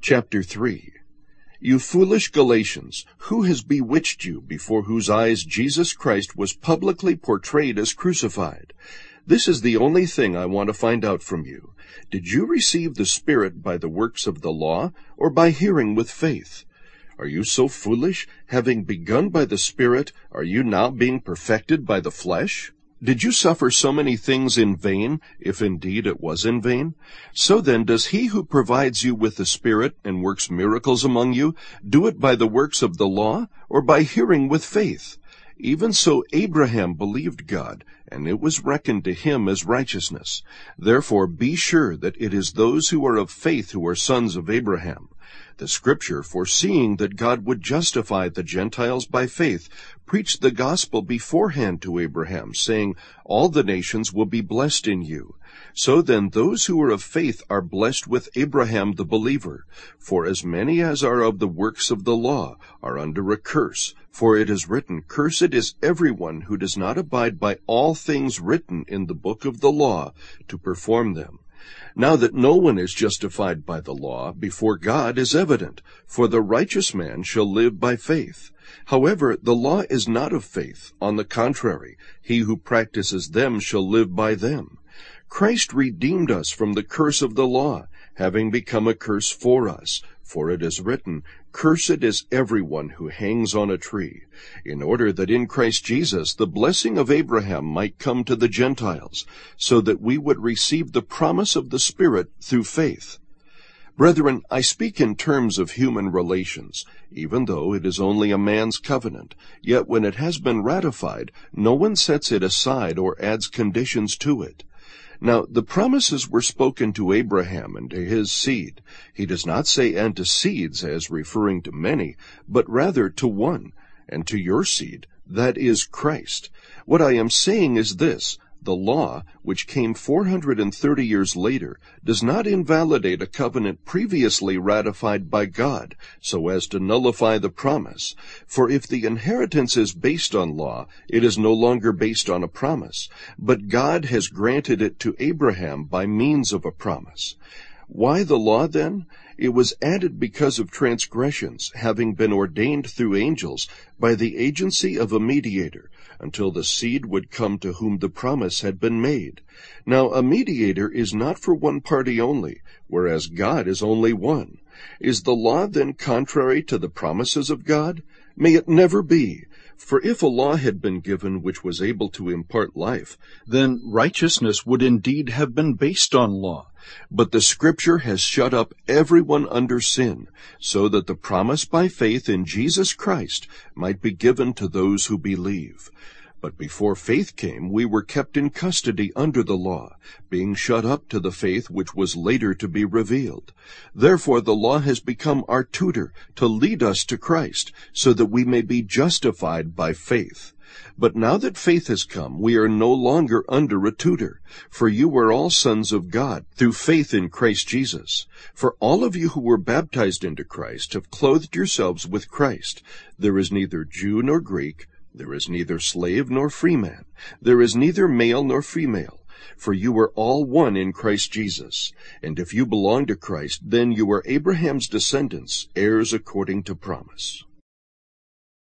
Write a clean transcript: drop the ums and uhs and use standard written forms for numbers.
Chapter 3. You foolish Galatians, who has bewitched you, before whose eyes Jesus Christ was publicly portrayed as crucified? This is the only thing I want to find out from you. Did you receive the Spirit by the works of the law, or by hearing with faith? Are you so foolish? Having begun by the Spirit, are you now being perfected by the flesh? Did you suffer so many things in vain, if indeed it was in vain? So then does he who provides you with the Spirit and works miracles among you do it by the works of the law, or by hearing with faith? Even so Abraham believed God, and it was reckoned to him as righteousness. Therefore be sure that it is those who are of faith who are sons of Abraham. The Scripture, foreseeing that God would justify the Gentiles by faith, preached the gospel beforehand to Abraham, saying, All the nations will be blessed in you. So then those who are of faith are blessed with Abraham the believer. For as many as are of the works of the law are under a curse. For it is written, Cursed is everyone who does not abide by all things written in the book of the law to perform them. Now that no one is justified by the law before God is evident, for the righteous man shall live by faith. However, the law is not of faith. On the contrary, he who practices them shall live by them. Christ redeemed us from the curse of the law, having become a curse for us. For it is written, Cursed is everyone who hangs on a tree, in order that in Christ Jesus the blessing of Abraham might come to the Gentiles, so that we would receive the promise of the Spirit through faith. Brethren, I speak in terms of human relations, even though it is only a man's covenant. Yet when it has been ratified, no one sets it aside or adds conditions to it. Now the promises were spoken to Abraham and to his seed. He does not say and to seeds as referring to many, but rather to one, and to your seed, that is Christ. What I am saying is this: the law, which came 430 years later, does not invalidate a covenant previously ratified by God, so as to nullify the promise. For if the inheritance is based on law, it is no longer based on a promise, but God has granted it to Abraham by means of a promise. Why the law then? It was added because of transgressions, having been ordained through angels by the agency of a mediator, until the seed would come to whom the promise had been made. Now a mediator is not for one party only, whereas God is only one. Is the law then contrary to the promises of God? May it never be! For if a law had been given which was able to impart life, then righteousness would indeed have been based on law. But the Scripture has shut up everyone under sin, so that the promise by faith in Jesus Christ might be given to those who believe. But before faith came, we were kept in custody under the law, being shut up to the faith which was later to be revealed. Therefore the law has become our tutor to lead us to Christ, so that we may be justified by faith. But now that faith has come, we are no longer under a tutor, for you are all sons of God through faith in Christ Jesus. For all of you who were baptized into Christ have clothed yourselves with Christ. There is neither Jew nor Greek, there is neither slave nor free man, there is neither male nor female, for you are all one in Christ Jesus. And if you belong to Christ, then you are Abraham's descendants, heirs according to promise.